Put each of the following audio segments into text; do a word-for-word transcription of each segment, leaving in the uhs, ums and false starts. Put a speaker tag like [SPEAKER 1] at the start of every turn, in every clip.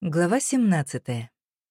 [SPEAKER 1] Глава семнадцатая.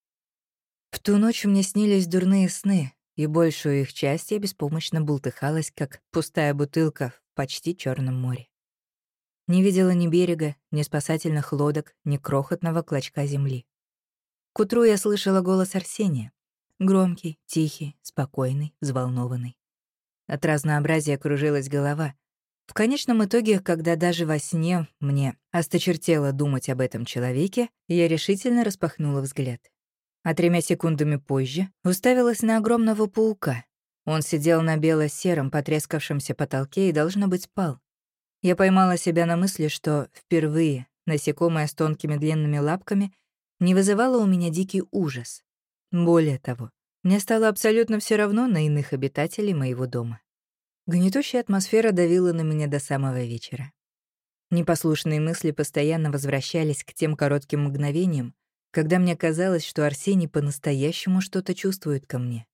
[SPEAKER 1] В ту ночь мне снились дурные сны, и большую их часть я беспомощно бултыхалась, как пустая бутылка в почти Черном море. Не видела ни берега, ни спасательных лодок, ни крохотного клочка земли. К утру я слышала голос Арсения. Громкий, тихий, спокойный, взволнованный. От разнообразия кружилась голова. В конечном итоге, когда даже во сне мне осточертело думать об этом человеке, я решительно распахнула взгляд. А тремя секундами позже уставилась на огромного паука. Он сидел на бело-сером потрескавшемся потолке и, должно быть, спал. Я поймала себя на мысли, что впервые насекомое с тонкими длинными лапками не вызывало у меня дикий ужас. Более того, мне стало абсолютно все равно на иных обитателей моего дома. Гнетущая атмосфера давила на меня до самого вечера. Непослушные мысли постоянно возвращались к тем коротким мгновениям, когда мне казалось, что Арсений по-настоящему что-то чувствует ко мне.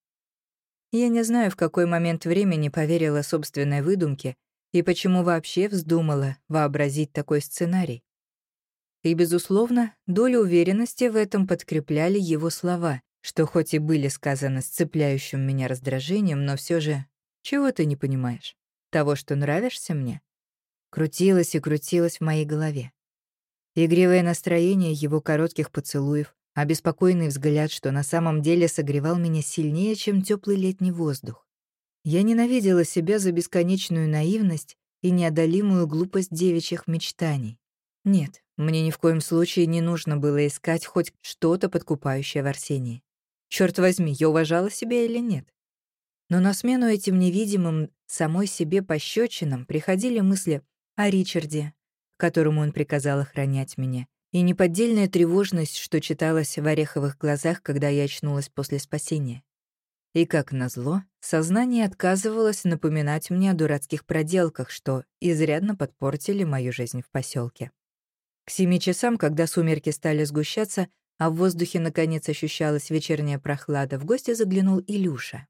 [SPEAKER 1] Я не знаю, в какой момент времени поверила собственной выдумке и почему вообще вздумала вообразить такой сценарий. И, безусловно, долю уверенности в этом подкрепляли его слова, что хоть и были сказаны с цепляющим меня раздражением, но все же «чего ты не понимаешь? Того, что нравишься мне?» Крутилось и крутилось в моей голове. Игривое настроение его коротких поцелуев, обеспокоенный взгляд, что на самом деле согревал меня сильнее, чем теплый летний воздух. Я ненавидела себя за бесконечную наивность и неодолимую глупость девичьих мечтаний. Нет, мне ни в коем случае не нужно было искать хоть что-то подкупающее в Арсении. Черт возьми, я уважала себя или нет? Но на смену этим невидимым самой себе пощечинам приходили мысли о Ричарде, которому он приказал охранять меня, и неподдельная тревожность, что читалась в ореховых глазах, когда я очнулась после спасения. И, как назло, сознание отказывалось напоминать мне о дурацких проделках, что изрядно подпортили мою жизнь в поселке. К семи часам, когда сумерки стали сгущаться, а в воздухе, наконец, ощущалась вечерняя прохлада, в гости заглянул Илюша.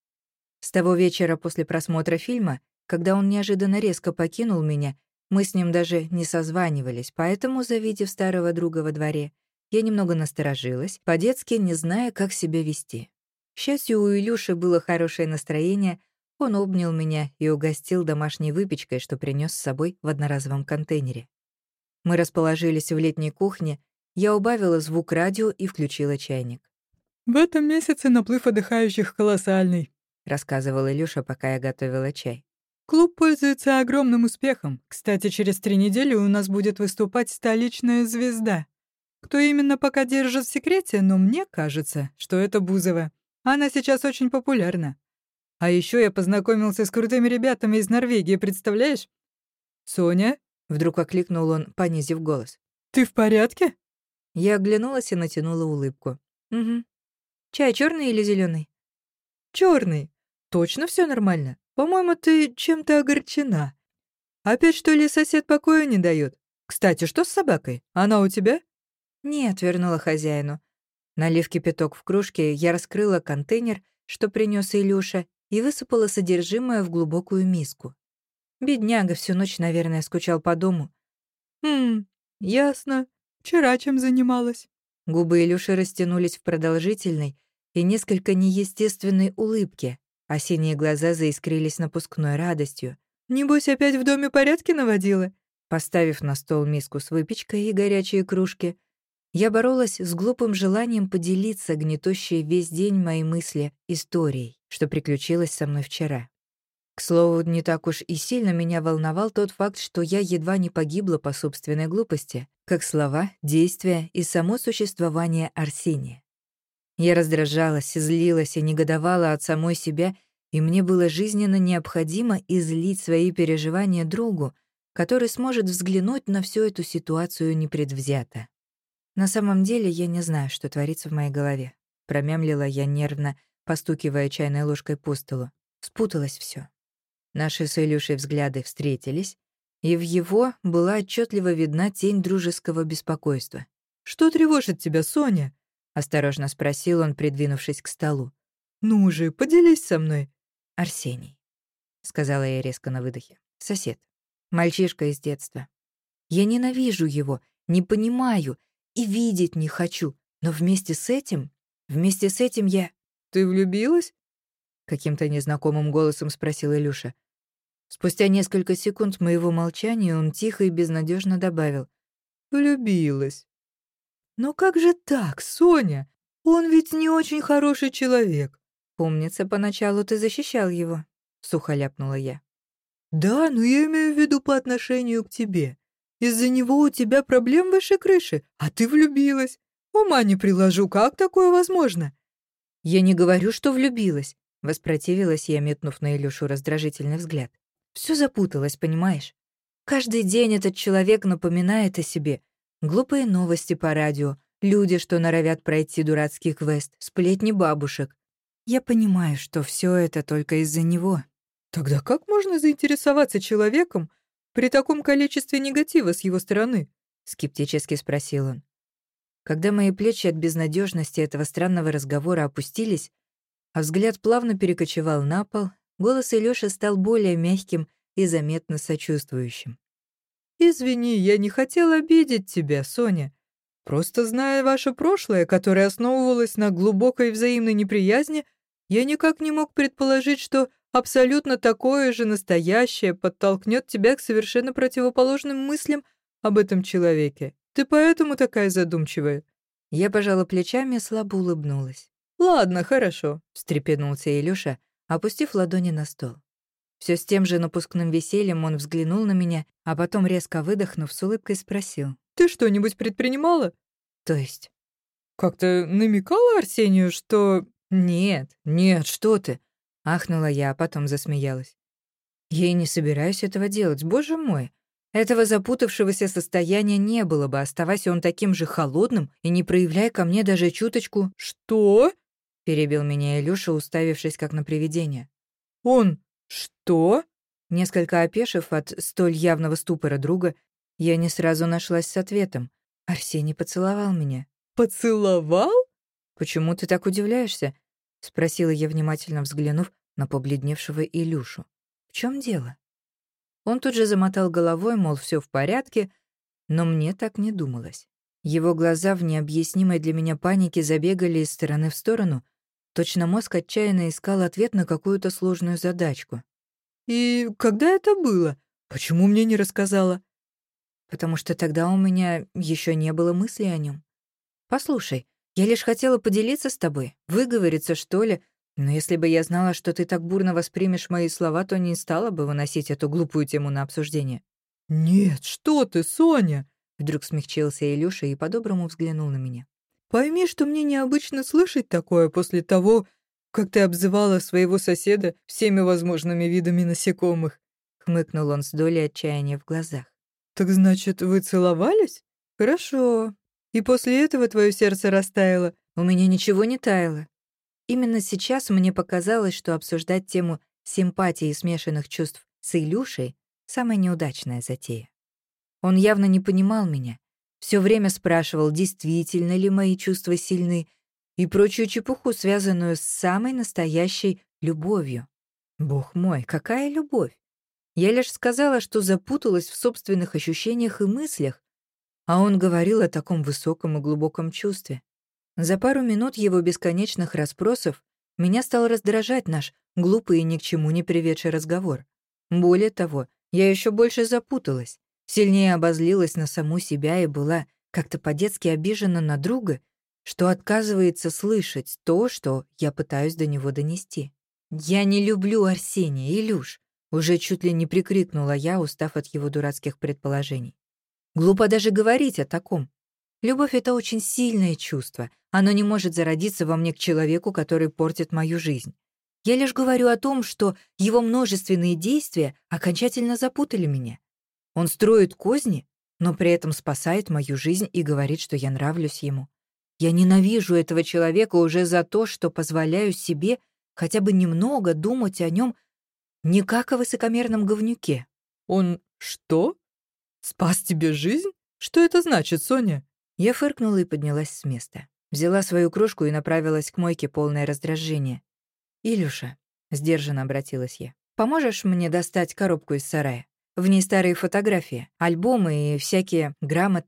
[SPEAKER 1] С того вечера после просмотра фильма, когда он неожиданно резко покинул меня, мы с ним даже не созванивались, поэтому, завидев старого друга во дворе, я немного насторожилась, по-детски не зная, как себя вести. К счастью, у Илюши было хорошее настроение, он обнял меня и угостил домашней выпечкой, что принес с собой в одноразовом контейнере. Мы расположились в летней кухне, я убавила звук радио и включила чайник.
[SPEAKER 2] «В этом месяце наплыв отдыхающих колоссальный»,
[SPEAKER 1] — рассказывал Илюша, пока я готовила чай.
[SPEAKER 2] «Клуб пользуется огромным успехом. Кстати, через три недели у нас будет выступать столичная звезда. Кто именно пока держит в секрете, но мне кажется, что это Бузова. Она сейчас очень популярна. А еще я познакомился с крутыми ребятами из Норвегии, представляешь? Соня?»
[SPEAKER 1] — вдруг окликнул он, понизив голос.
[SPEAKER 2] «Ты в порядке?»
[SPEAKER 1] Я оглянулась и натянула улыбку. «Угу. Чай черный или зеленый?
[SPEAKER 2] Черный. Точно все нормально? По-моему, ты чем-то огорчена. Опять, что ли, сосед покоя не дает? Кстати, что с собакой? Она у тебя?»
[SPEAKER 1] «Нет», — вернула хозяину. Налив кипяток в кружке, я раскрыла контейнер, что принес Илюша, и высыпала содержимое в глубокую миску. Бедняга всю ночь, наверное, скучал по дому.
[SPEAKER 2] «Хм, ясно. Вчера чем занималась?»
[SPEAKER 1] Губы Илюши растянулись в продолжительной и несколько неестественной улыбке, а синие глаза заискрились напускной радостью.
[SPEAKER 2] «Небось, опять в доме порядки наводила?»
[SPEAKER 1] Поставив на стол миску с выпечкой и горячие кружки, я боролась с глупым желанием поделиться гнетущей весь день мои мысли историей, что приключилось со мной вчера. К слову, не так уж и сильно меня волновал тот факт, что я едва не погибла по собственной глупости, как слова, действия и само существование Арсения. Я раздражалась, злилась и негодовала от самой себя, и мне было жизненно необходимо излить свои переживания другу, который сможет взглянуть на всю эту ситуацию непредвзято. На самом деле я не знаю, что творится в моей голове. Промямлила я нервно, постукивая чайной ложкой по столу. Спуталось все. Наши с Илюшей взгляды встретились, и в его была отчетливо видна тень дружеского беспокойства.
[SPEAKER 2] «Что тревожит тебя, Соня?»
[SPEAKER 1] — осторожно спросил он, придвинувшись к столу.
[SPEAKER 2] «Ну же, поделись со мной».
[SPEAKER 1] «Арсений», — сказала я резко на выдохе. «Сосед. Мальчишка из детства. Я ненавижу его, не понимаю, и видеть не хочу. Но вместе с этим, вместе с этим я...
[SPEAKER 2] «Ты влюбилась?»
[SPEAKER 1] — каким-то незнакомым голосом спросил Илюша. Спустя несколько секунд моего молчания он тихо и безнадежно добавил:
[SPEAKER 2] «Влюбилась». «Но как же так, Соня? Он ведь не очень хороший человек».
[SPEAKER 1] «Помнится, поначалу ты защищал его», — сухо ляпнула я.
[SPEAKER 2] «Да, но я имею в виду по отношению к тебе. Из-за него у тебя проблем выше крыши, а ты влюбилась. Ума не приложу, как такое возможно?»
[SPEAKER 1] «Я не говорю, что влюбилась», — воспротивилась я, метнув на Илюшу раздражительный взгляд. «Всё запуталось, понимаешь? Каждый день этот человек напоминает о себе. Глупые новости по радио, люди, что норовят пройти дурацкий квест, сплетни бабушек. Я понимаю, что всё это только из-за него».
[SPEAKER 2] «Тогда как можно заинтересоваться человеком при таком количестве негатива с его стороны?»
[SPEAKER 1] — скептически спросил он. Когда мои плечи от безнадежности этого странного разговора опустились, а взгляд плавно перекочевал на пол, голос Илюши стал более мягким и заметно сочувствующим.
[SPEAKER 2] «Извини, я не хотел обидеть тебя, Соня. Просто зная ваше прошлое, которое основывалось на глубокой взаимной неприязни, я никак не мог предположить, что абсолютно такое же настоящее подтолкнет тебя к совершенно противоположным мыслям об этом человеке. Ты поэтому такая задумчивая?»
[SPEAKER 1] Я пожала плечами и слабо улыбнулась.
[SPEAKER 2] «Ладно, хорошо»,
[SPEAKER 1] — встрепенулся Илюша, опустив ладони на стол. Все с тем же напускным весельем он взглянул на меня, а потом, резко выдохнув, с улыбкой спросил:
[SPEAKER 2] «Ты что-нибудь предпринимала?»
[SPEAKER 1] «То есть?»
[SPEAKER 2] «Как-то намекала Арсению, что...»
[SPEAKER 1] «Нет, нет, что ты!» — ахнула я, а потом засмеялась. «Я и не собираюсь этого делать, боже мой! Этого запутавшегося состояния не было бы, оставаясь он таким же холодным и не проявляя ко мне даже чуточку...»
[SPEAKER 2] «Что?»
[SPEAKER 1] — перебил меня Илюша, уставившись как на привидение.
[SPEAKER 2] «Он что?»
[SPEAKER 1] Несколько опешив от столь явного ступора друга, я не сразу нашлась с ответом. Арсений поцеловал меня.
[SPEAKER 2] «Поцеловал?»
[SPEAKER 1] «Почему ты так удивляешься?» — спросила я, внимательно взглянув на побледневшего Илюшу. «В чем дело?» Он тут же замотал головой, мол, все в порядке, но мне так не думалось. Его глаза в необъяснимой для меня панике забегали из стороны в сторону, точно мозг отчаянно искал ответ на какую-то сложную задачку.
[SPEAKER 2] «И когда это было? Почему мне не рассказала?»
[SPEAKER 1] «Потому что тогда у меня еще не было мысли о нем. Послушай, я лишь хотела поделиться с тобой, выговориться, что ли, но если бы я знала, что ты так бурно воспримешь мои слова, то не стала бы выносить эту глупую тему на обсуждение».
[SPEAKER 2] «Нет, что ты, Соня!»
[SPEAKER 1] Вдруг смягчился Илюша и по-доброму взглянул на меня.
[SPEAKER 2] «Пойми, что мне необычно слышать такое после того, как ты обзывала своего соседа всеми возможными видами насекомых»,
[SPEAKER 1] — хмыкнул он с долей отчаяния в глазах.
[SPEAKER 2] «Так значит, вы целовались? Хорошо. И после этого твое сердце растаяло?»
[SPEAKER 1] «У меня ничего не таяло. Именно сейчас мне показалось, что обсуждать тему симпатии и смешанных чувств с Илюшей — самая неудачная затея. Он явно не понимал меня, все время спрашивал, действительно ли мои чувства сильны, и прочую чепуху, связанную с самой настоящей любовью. Бог мой, какая любовь! Я лишь сказала, что запуталась в собственных ощущениях и мыслях, а он говорил о таком высоком и глубоком чувстве. За пару минут его бесконечных расспросов меня стал раздражать наш глупый и ни к чему не приведший разговор. Более того, я еще больше запуталась, сильнее обозлилась на саму себя и была как-то по-детски обижена на друга, что отказывается слышать то, что я пытаюсь до него донести. «Я не люблю Арсения, Илюш!» Уже чуть ли не прикрикнула я, устав от его дурацких предположений. «Глупо даже говорить о таком. Любовь — это очень сильное чувство. Оно не может зародиться во мне к человеку, который портит мою жизнь. Я лишь говорю о том, что его множественные действия окончательно запутали меня. Он строит козни, но при этом спасает мою жизнь и говорит, что я нравлюсь ему. Я ненавижу этого человека уже за то, что позволяю себе хотя бы немного думать о нем не как о высокомерном говнюке».
[SPEAKER 2] «Он что? Спас тебе жизнь? Что это значит, Соня?»
[SPEAKER 1] Я фыркнула и поднялась с места. Взяла свою кружку и направилась к мойке, полное раздражение. «Илюша», — сдержанно обратилась я, — «поможешь мне достать коробку из сарая? В ней старые фотографии, альбомы и всякие грамоты.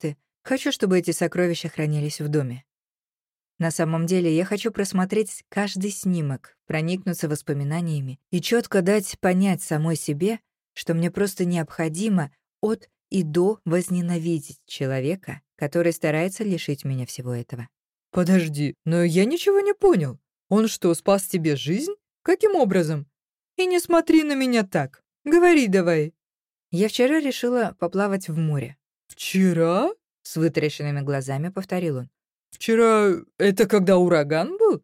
[SPEAKER 1] Хочу, чтобы эти сокровища хранились в доме. На самом деле, я хочу просмотреть каждый снимок, проникнуться воспоминаниями и четко дать понять самой себе, что мне просто необходимо от и до возненавидеть человека, который старается лишить меня всего этого.
[SPEAKER 2] Подожди, но я ничего не понял. Он что, спас тебе жизнь? Каким образом? И не смотри на меня так. Говори давай.
[SPEAKER 1] Я вчера решила поплавать в море.
[SPEAKER 2] Вчера?
[SPEAKER 1] С вытаращенными глазами повторил он.
[SPEAKER 2] Вчера это когда ураган был?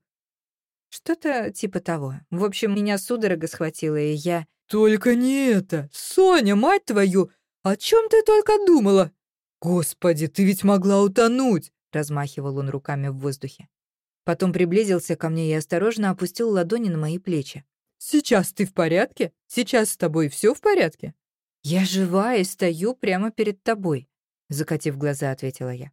[SPEAKER 1] Что-то типа того. В общем, меня судорога схватила, и я...
[SPEAKER 2] Только не это. Соня, мать твою, о чем ты только думала? Господи, ты ведь могла утонуть.
[SPEAKER 1] Размахивал он руками в воздухе. Потом приблизился ко мне и осторожно опустил ладони на мои плечи.
[SPEAKER 2] Сейчас ты в порядке? Сейчас с тобой все в порядке?
[SPEAKER 1] Я жива и стою прямо перед тобой, закатив глаза, ответила я.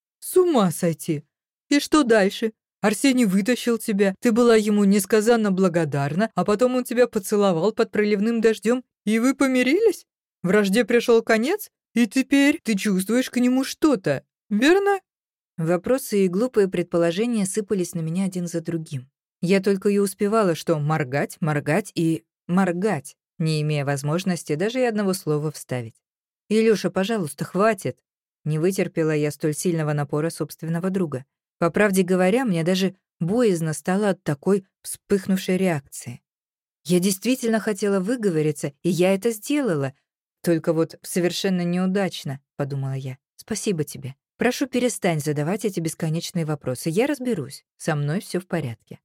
[SPEAKER 2] С ума сойти. И что дальше? Арсений вытащил тебя, ты была ему несказанно благодарна, а потом он тебя поцеловал под проливным дождем, и вы помирились? Вражде пришел конец, и теперь ты чувствуешь к нему что-то, верно?
[SPEAKER 1] Вопросы и глупые предположения сыпались на меня один за другим. Я только и успевала, что моргать, моргать и моргать, не имея возможности даже и одного слова вставить. «Илюша, пожалуйста, хватит!» Не вытерпела я столь сильного напора собственного друга. По правде говоря, мне даже боязно стало от такой вспыхнувшей реакции. Я действительно хотела выговориться, и я это сделала. Только вот совершенно неудачно, подумала я. Спасибо тебе. Прошу, перестань задавать эти бесконечные вопросы. Я разберусь. Со мной все в порядке.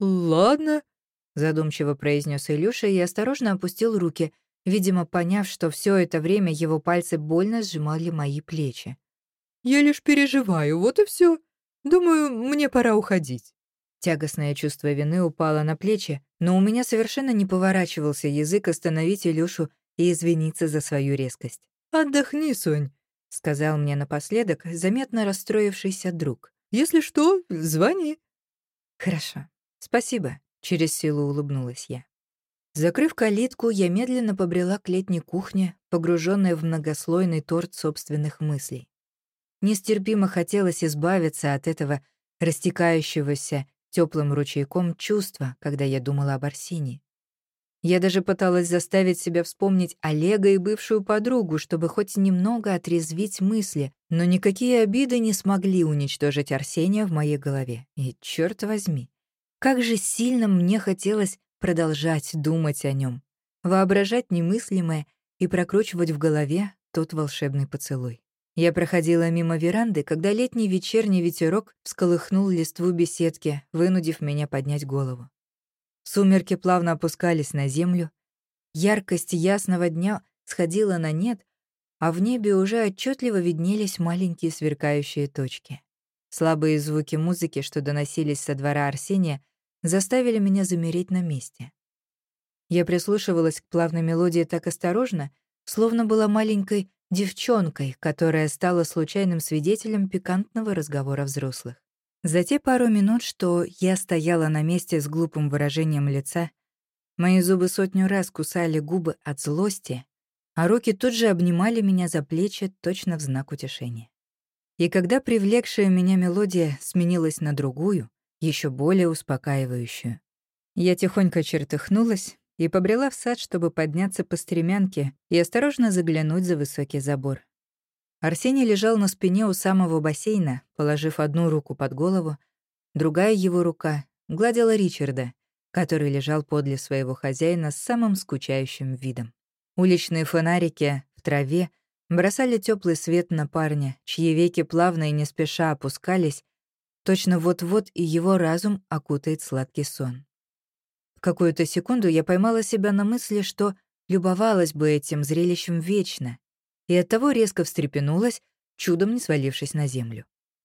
[SPEAKER 2] Ладно,
[SPEAKER 1] задумчиво произнес Илюша и осторожно опустил руки, видимо, поняв, что все это время его пальцы больно сжимали мои плечи.
[SPEAKER 2] Я лишь переживаю, вот и все. Думаю, мне пора уходить.
[SPEAKER 1] Тягостное чувство вины упало на плечи, но у меня совершенно не поворачивался язык остановить Илюшу и извиниться за свою резкость.
[SPEAKER 2] «Отдохни, Сонь»,
[SPEAKER 1] — сказал мне напоследок заметно расстроившийся друг.
[SPEAKER 2] «Если что, звони».
[SPEAKER 1] «Хорошо. Спасибо», — через силу улыбнулась я. Закрыв калитку, я медленно побрела к летней кухне, погруженная в многослойный торт собственных мыслей. Нестерпимо хотелось избавиться от этого растекающегося теплым ручейком чувства, когда я думала об Арсении. Я даже пыталась заставить себя вспомнить Олега и бывшую подругу, чтобы хоть немного отрезвить мысли, но никакие обиды не смогли уничтожить Арсения в моей голове. И, черт возьми, как же сильно мне хотелось продолжать думать о нем, воображать немыслимое и прокручивать в голове тот волшебный поцелуй. Я проходила мимо веранды, когда летний вечерний ветерок всколыхнул листву беседки, вынудив меня поднять голову. Сумерки плавно опускались на землю, яркость ясного дня сходила на нет, а в небе уже отчетливо виднелись маленькие сверкающие точки. Слабые звуки музыки, что доносились со двора Арсения, заставили меня замереть на месте. Я прислушивалась к плавной мелодии так осторожно, словно была маленькой девчонкой, которая стала случайным свидетелем пикантного разговора взрослых. За те пару минут, что я стояла на месте с глупым выражением лица, мои зубы сотню раз кусали губы от злости, а руки тут же обнимали меня за плечи точно в знак утешения. И когда привлекшая меня мелодия сменилась на другую, еще более успокаивающую, я тихонько чертыхнулась и побрела в сад, чтобы подняться по стремянке и осторожно заглянуть за высокий забор. Арсений лежал на спине у самого бассейна, положив одну руку под голову, другая его рука гладила Ричарда, который лежал подле своего хозяина с самым скучающим видом. Уличные фонарики в траве бросали теплый свет на парня, чьи веки плавно и не спеша опускались, точно вот-вот и его разум окутает сладкий сон. В какую-то секунду я поймала себя на мысли, что любовалась бы этим зрелищем вечно, и оттого резко встрепенулась, чудом не свалившись на землю.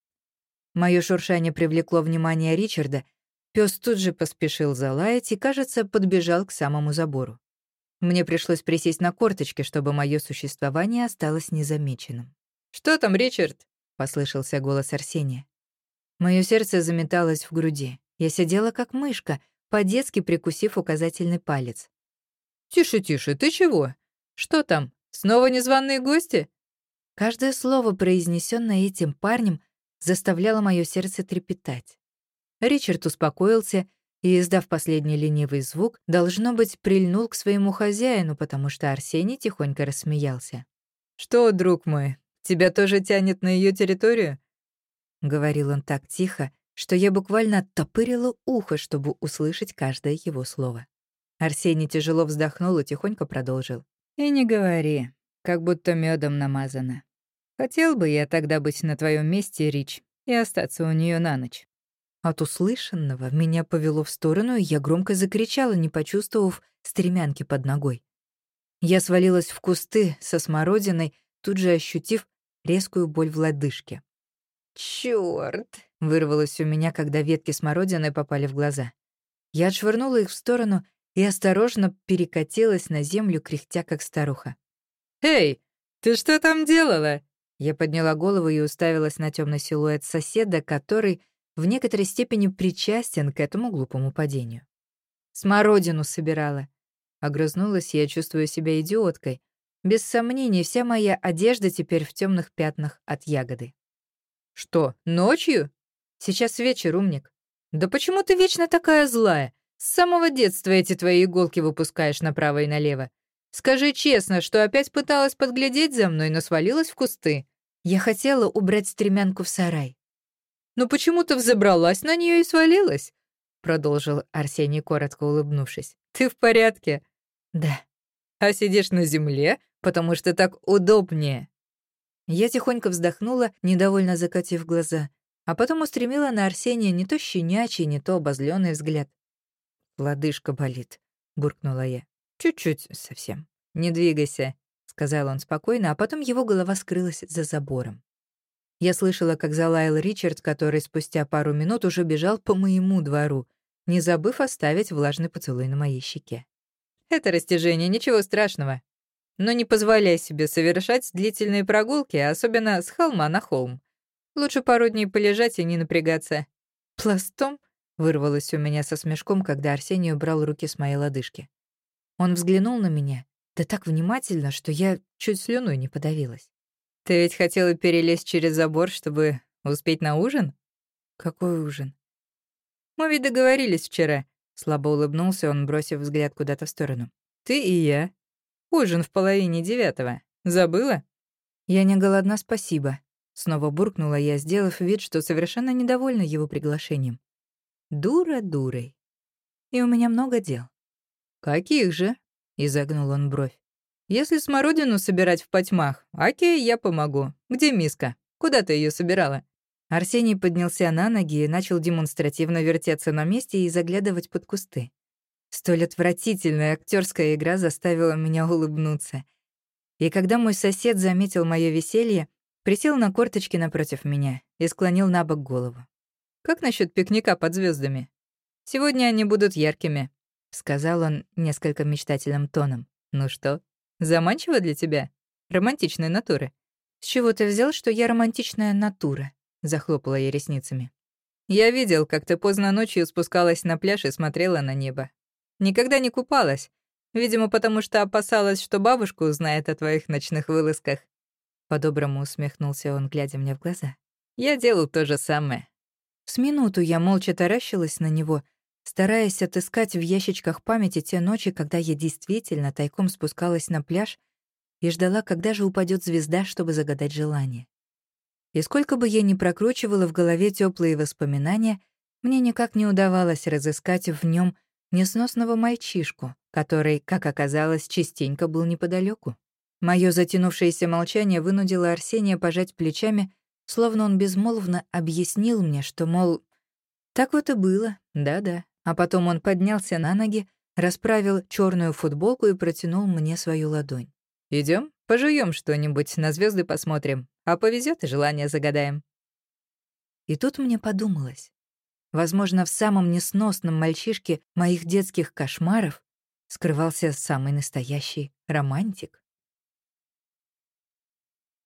[SPEAKER 1] Моё шуршание привлекло внимание Ричарда, пёс тут же поспешил залаять и, кажется, подбежал к самому забору. Мне пришлось присесть на корточки, чтобы моё существование осталось незамеченным. «Что там, Ричард?» — послышался голос Арсения. Моё сердце заметалось в груди. Я сидела как мышка, по-детски прикусив указательный палец.
[SPEAKER 2] «Тише, тише, ты чего? Что там, снова незваные гости?»
[SPEAKER 1] Каждое слово, произнесенное этим парнем, заставляло мое сердце трепетать. Ричард успокоился и, издав последний ленивый звук, должно быть, прильнул к своему хозяину, потому что Арсений тихонько рассмеялся. «Что, друг мой, тебя тоже тянет на ее территорию?» — говорил он так тихо, что я буквально оттопырила ухо, чтобы услышать каждое его слово. Арсений тяжело вздохнул и тихонько продолжил. «И не говори, как будто медом намазано. Хотел бы я тогда быть на твоем месте, Рич, и остаться у нее на ночь». От услышанного меня повело в сторону, и я громко закричала, не почувствовав стремянки под ногой. Я свалилась в кусты со смородиной, тут же ощутив резкую боль в лодыжке. «Чёрт!» — вырвалось у меня, когда ветки смородины попали в глаза. Я отшвырнула их в сторону и осторожно перекатилась на землю, кряхтя как старуха. «Эй, ты что там делала?» Я подняла голову и уставилась на темный силуэт соседа, который в некоторой степени причастен к этому глупому падению. «Смородину собирала». Огрызнулась я, чувствуя себя идиоткой. Без сомнений, вся моя одежда теперь в темных пятнах от ягоды. «Что, ночью? Сейчас вечер, умник. Да почему ты вечно такая злая? С самого детства эти твои иголки выпускаешь направо и налево. Скажи честно, что опять пыталась подглядеть за мной, но свалилась в кусты. Я хотела убрать стремянку в сарай». «Ну почему ты взобралась на нее и свалилась?» Продолжил Арсений, коротко улыбнувшись. «Ты в порядке?» «Да». «А сидишь на земле, потому что так удобнее». Я тихонько вздохнула, недовольно закатив глаза, а потом устремила на Арсения не то щенячий, не то обозлённый взгляд. «Лодыжка болит», — буркнула я. «Чуть-чуть совсем». «Не двигайся», — сказал он спокойно, а потом его голова скрылась за забором. Я слышала, как залаял Ричард, который спустя пару минут уже бежал по моему двору, не забыв оставить влажный поцелуй на моей щеке. «Это растяжение, ничего страшного. Но не позволяй себе совершать длительные прогулки, особенно с холма на холм. Лучше пару дней полежать и не напрягаться». «Пластом?» — вырвалось у меня со смешком, когда Арсений убрал руки с моей лодыжки. Он взглянул на меня, да так внимательно, что я чуть слюной не подавилась. «Ты ведь хотела перелезть через забор, чтобы успеть на ужин?» «Какой ужин?» «Мы ведь договорились вчера», — слабо улыбнулся он, бросив взгляд куда-то в сторону. «Ты и я. Ужин в половине девятого. Забыла?» «Я не голодна, спасибо», — снова буркнула я, сделав вид, что совершенно недовольна его приглашением. «Дура дурой. И у меня много дел». «Каких же?» — изогнул он бровь. «Если смородину собирать в потьмах, окей, я помогу. Где миска? Куда ты ее собирала?» Арсений поднялся на ноги и начал демонстративно вертеться на месте и заглядывать под кусты. Столь отвратительная актерская игра заставила меня улыбнуться. И когда мой сосед заметил мое веселье, присел на корточки напротив меня и склонил на бок голову. «Как насчет пикника под звездами? Сегодня они будут яркими», — сказал он несколько мечтательным тоном. «Ну что, заманчиво для тебя? Романтичной натуры?» «С чего ты взял, что я романтичная натура?» — захлопала я ресницами. «Я видел, как ты поздно ночью спускалась на пляж и смотрела на небо. Никогда не купалась, видимо, потому что опасалась, что бабушка узнает о твоих ночных вылазках». По-доброму усмехнулся он, глядя мне в глаза. «Я делал то же самое». С минуту я молча таращилась на него, стараясь отыскать в ящичках памяти те ночи, когда я действительно тайком спускалась на пляж и ждала, когда же упадет звезда, чтобы загадать желание. И сколько бы я ни прокручивала в голове теплые воспоминания, мне никак не удавалось разыскать в нем несносного мальчишку, который, как оказалось, частенько был неподалеку. Мое затянувшееся молчание вынудило Арсения пожать плечами, словно он безмолвно объяснил мне, что, мол, так вот и было, да-да. А потом он поднялся на ноги, расправил черную футболку и протянул мне свою ладонь. Идем, пожуем что-нибудь, на звезды посмотрим, а повезет и желание загадаем». И тут мне подумалось, возможно, в самом несносном мальчишке моих детских кошмаров скрывался самый настоящий романтик.